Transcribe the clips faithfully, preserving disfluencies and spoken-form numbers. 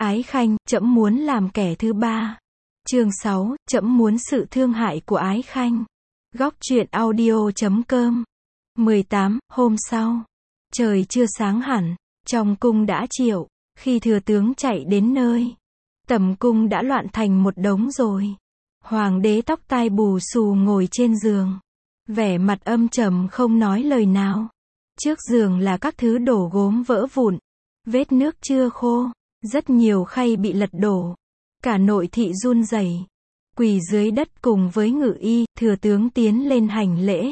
Ái Khanh, trẫm muốn làm kẻ thứ ba. Chương sáu, trẫm muốn sự thương hại của Ái Khanh. Góc truyện audio chấm com. mười tám, hôm sau. Trời chưa sáng hẳn, trong cung đã chiều, khi thừa tướng chạy đến nơi. Tầm cung đã loạn thành một đống rồi. Hoàng đế tóc tai bù xù ngồi trên giường. Vẻ mặt âm trầm không nói lời nào. Trước giường là các thứ đổ gốm vỡ vụn. Vết nước chưa khô. Rất nhiều khay bị lật đổ. Cả nội thị run rẩy, quỳ dưới đất cùng với ngự y. Thừa tướng tiến lên hành lễ.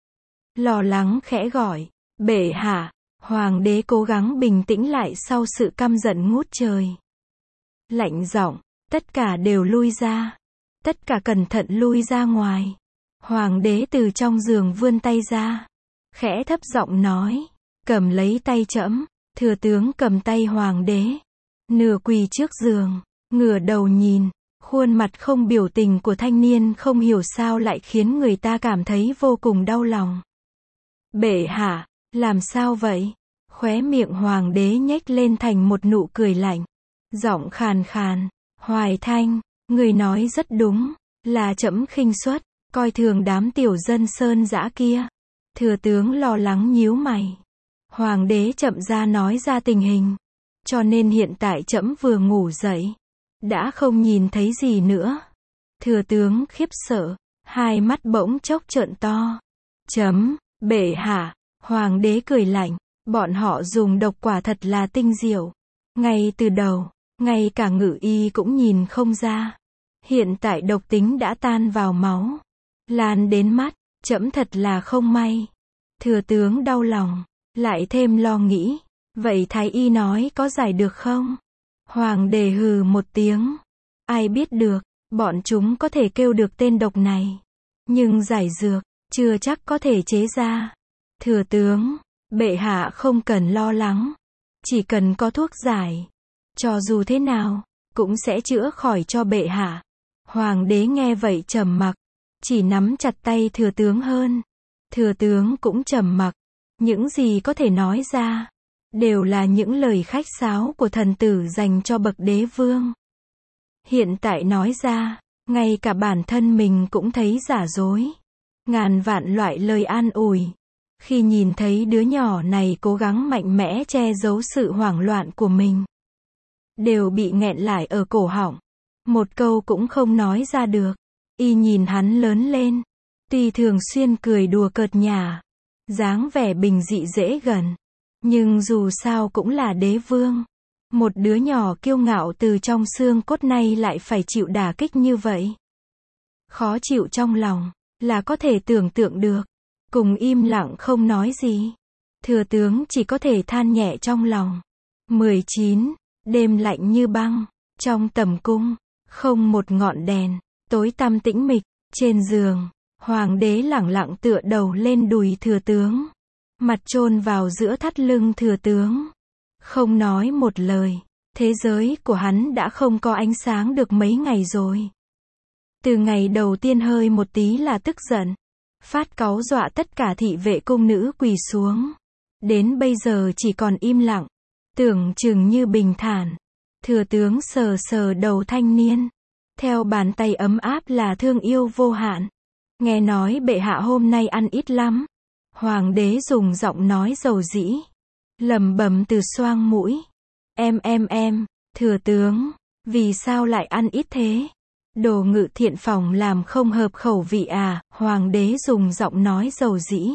Lo lắng khẽ gọi, bệ hạ. Hoàng đế cố gắng bình tĩnh lại sau sự căm giận ngút trời. Lạnh giọng, tất cả đều lui ra. Tất cả cẩn thận lui ra ngoài. Hoàng đế từ trong giường vươn tay ra. Khẽ thấp giọng nói, cầm lấy tay trẫm. Thừa tướng cầm tay hoàng đế. Nửa quỳ trước giường, ngửa đầu nhìn. Khuôn mặt không biểu tình của thanh niên không hiểu sao lại khiến người ta cảm thấy vô cùng đau lòng. Bệ hạ, làm sao vậy? Khóe miệng hoàng đế nhếch lên thành một nụ cười lạnh. Giọng khàn khàn, Hoài Thanh, người nói rất đúng, là trẫm khinh suất, coi thường đám tiểu dân sơn dã kia. Thừa tướng lo lắng nhíu mày. Hoàng đế chậm ra nói ra tình hình. Cho nên hiện tại trẫm vừa ngủ dậy, đã không nhìn thấy gì nữa. Thừa tướng khiếp sợ, hai mắt bỗng chốc trợn to. Chấm, bệ hạ. Hoàng đế cười lạnh, bọn họ dùng độc quả thật là tinh diệu. Ngay từ đầu, ngay cả ngự y cũng nhìn không ra. Hiện tại độc tính đã tan vào máu, lan đến mắt, trẫm thật là không may. Thừa tướng đau lòng, lại thêm lo nghĩ. Vậy thái y nói có giải được không? Hoàng đế hừ một tiếng. Ai biết được, bọn chúng có thể kêu được tên độc này. Nhưng giải dược, chưa chắc có thể chế ra. Thừa tướng, bệ hạ không cần lo lắng. Chỉ cần có thuốc giải. Cho dù thế nào, cũng sẽ chữa khỏi cho bệ hạ. Hoàng đế nghe vậy trầm mặc. Chỉ nắm chặt tay thừa tướng hơn. Thừa tướng cũng trầm mặc. Những gì có thể nói ra đều là những lời khách sáo của thần tử dành cho bậc đế vương. Hiện tại nói ra, ngay cả bản thân mình cũng thấy giả dối. Ngàn vạn loại lời an ủi. Khi nhìn thấy đứa nhỏ này cố gắng mạnh mẽ che giấu sự hoảng loạn của mình, đều bị nghẹn lại ở cổ họng. Một câu cũng không nói ra được. Y nhìn hắn lớn lên. Tuy thường xuyên cười đùa cợt nhả, dáng vẻ bình dị dễ gần. Nhưng dù sao cũng là đế vương. Một đứa nhỏ kiêu ngạo từ trong xương cốt này lại phải chịu đả kích như vậy. Khó chịu trong lòng, là có thể tưởng tượng được. Cùng im lặng không nói gì. Thừa tướng chỉ có thể than nhẹ trong lòng. mười chín. Đêm lạnh như băng. Trong tầm cung, không một ngọn đèn. Tối tăm tĩnh mịch. Trên giường, hoàng đế lẳng lặng tựa đầu lên đùi thừa tướng. Mặt chôn vào giữa thắt lưng thừa tướng. Không nói một lời. Thế giới của hắn đã không có ánh sáng được mấy ngày rồi. Từ ngày đầu tiên hơi một tí là tức giận. Phát cáu dọa tất cả thị vệ cung nữ quỳ xuống. Đến bây giờ chỉ còn im lặng. Tưởng chừng như bình thản. Thừa tướng sờ sờ đầu thanh niên. Theo bàn tay ấm áp là thương yêu vô hạn. Nghe nói bệ hạ hôm nay ăn ít lắm. Hoàng đế dùng giọng nói dầu dĩ. Lẩm bẩm từ xoang mũi. Em em em, thừa tướng, vì sao lại ăn ít thế? Đồ ngự thiện phòng làm không hợp khẩu vị à? Hoàng đế dùng giọng nói dầu dĩ.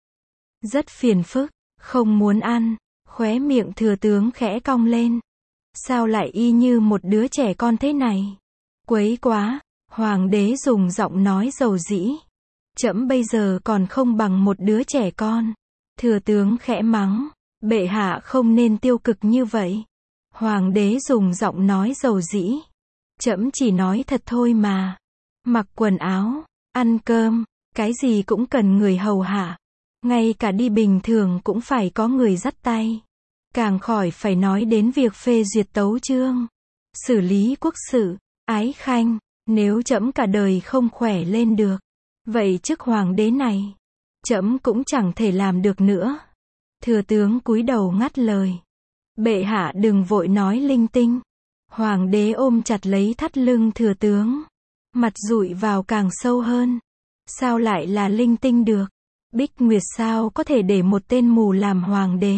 Rất phiền phức, không muốn ăn. Khóe miệng thừa tướng khẽ cong lên. Sao lại y như một đứa trẻ con thế này? Quấy quá. Hoàng đế dùng giọng nói dầu dĩ. Trẫm bây giờ còn không bằng một đứa trẻ con. Thừa tướng khẽ mắng. Bệ hạ không nên tiêu cực như vậy. Hoàng đế dùng giọng nói dầu dĩ. Trẫm chỉ nói thật thôi mà. Mặc quần áo, ăn cơm, cái gì cũng cần người hầu hạ. Ngay cả đi bình thường cũng phải có người dắt tay. Càng khỏi phải nói đến việc phê duyệt tấu chương, xử lý quốc sự. Ái Khanh, nếu trẫm cả đời không khỏe lên được, vậy chức hoàng đế này, trẫm cũng chẳng thể làm được nữa. Thừa tướng cúi đầu ngắt lời. Bệ hạ đừng vội nói linh tinh. Hoàng đế ôm chặt lấy thắt lưng thừa tướng. Mặt dụi vào càng sâu hơn. Sao lại là linh tinh được? Bích Nguyệt sao có thể để một tên mù làm hoàng đế?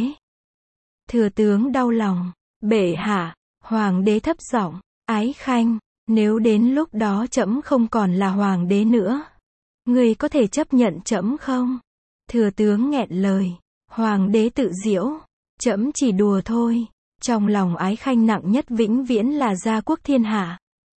Thừa tướng đau lòng. Bệ hạ, hoàng đế thấp giọng, Ái Khanh, nếu đến lúc đó trẫm không còn là hoàng đế nữa, ngươi có thể chấp nhận trẫm không? Thừa tướng nghẹn lời. Hoàng đế tự giễu, trẫm chỉ đùa thôi. Trong lòng Ái Khanh nặng nhất vĩnh viễn là gia quốc thiên hạ.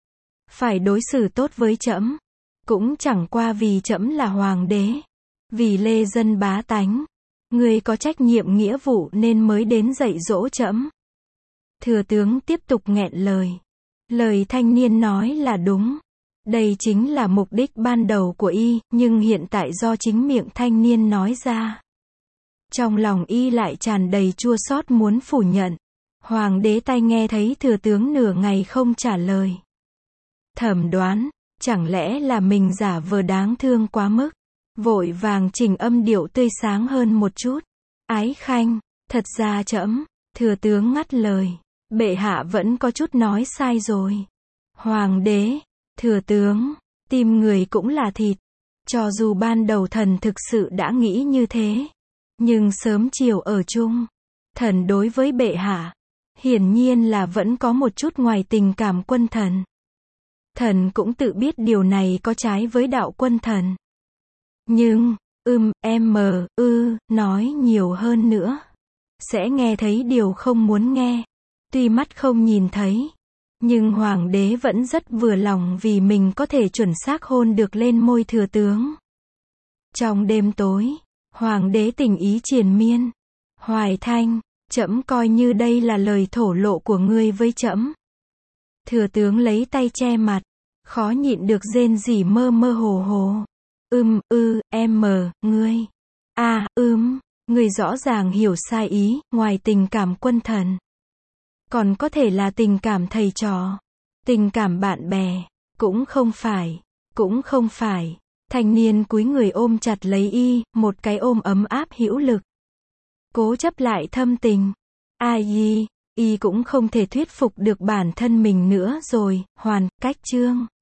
Phải đối xử tốt với trẫm, cũng chẳng qua vì trẫm là hoàng đế, vì lê dân bá tánh. Ngươi có trách nhiệm nghĩa vụ nên mới đến dạy dỗ trẫm. Thừa tướng tiếp tục nghẹn lời. Lời thanh niên nói là đúng. Đây chính là mục đích ban đầu của y, nhưng hiện tại do chính miệng thanh niên nói ra. Trong lòng y lại tràn đầy chua xót muốn phủ nhận. Hoàng đế tai nghe thấy thừa tướng nửa ngày không trả lời. Thẩm đoán, chẳng lẽ là mình giả vờ đáng thương quá mức. Vội vàng chỉnh âm điệu tươi sáng hơn một chút. Ái Khanh, thật ra trẫm, thừa tướng ngắt lời. Bệ hạ vẫn có chút nói sai rồi. Hoàng đế, thừa tướng, tim người cũng là thịt. Cho dù ban đầu thần thực sự đã nghĩ như thế, nhưng sớm chiều ở chung, thần đối với bệ hạ, hiển nhiên là vẫn có một chút ngoài tình cảm quân thần. Thần cũng tự biết điều này có trái với đạo quân thần. Nhưng, ưm, em ư, nói nhiều hơn nữa, sẽ nghe thấy điều không muốn nghe. Tuy mắt không nhìn thấy, nhưng hoàng đế vẫn rất vừa lòng vì mình có thể chuẩn xác hôn được lên môi thừa tướng. Trong đêm tối, hoàng đế tình ý triền miên. Hoài Thanh, trẫm coi như đây là lời thổ lộ của ngươi với trẫm. Thừa tướng lấy tay che mặt, khó nhịn được rên rỉ mơ mơ hồ hồ. Ưm, ư, em, ngươi. À, ưm, ngươi rõ ràng hiểu sai ý, ngoài tình cảm quân thần. Còn có thể là tình cảm thầy trò, tình cảm bạn bè, cũng không phải, cũng không phải. Thanh niên cúi người ôm chặt lấy y, một cái ôm ấm áp hữu lực. Cố chấp lại thâm tình. Ai y, y cũng không thể thuyết phục được bản thân mình nữa rồi, hoàn, cách chương.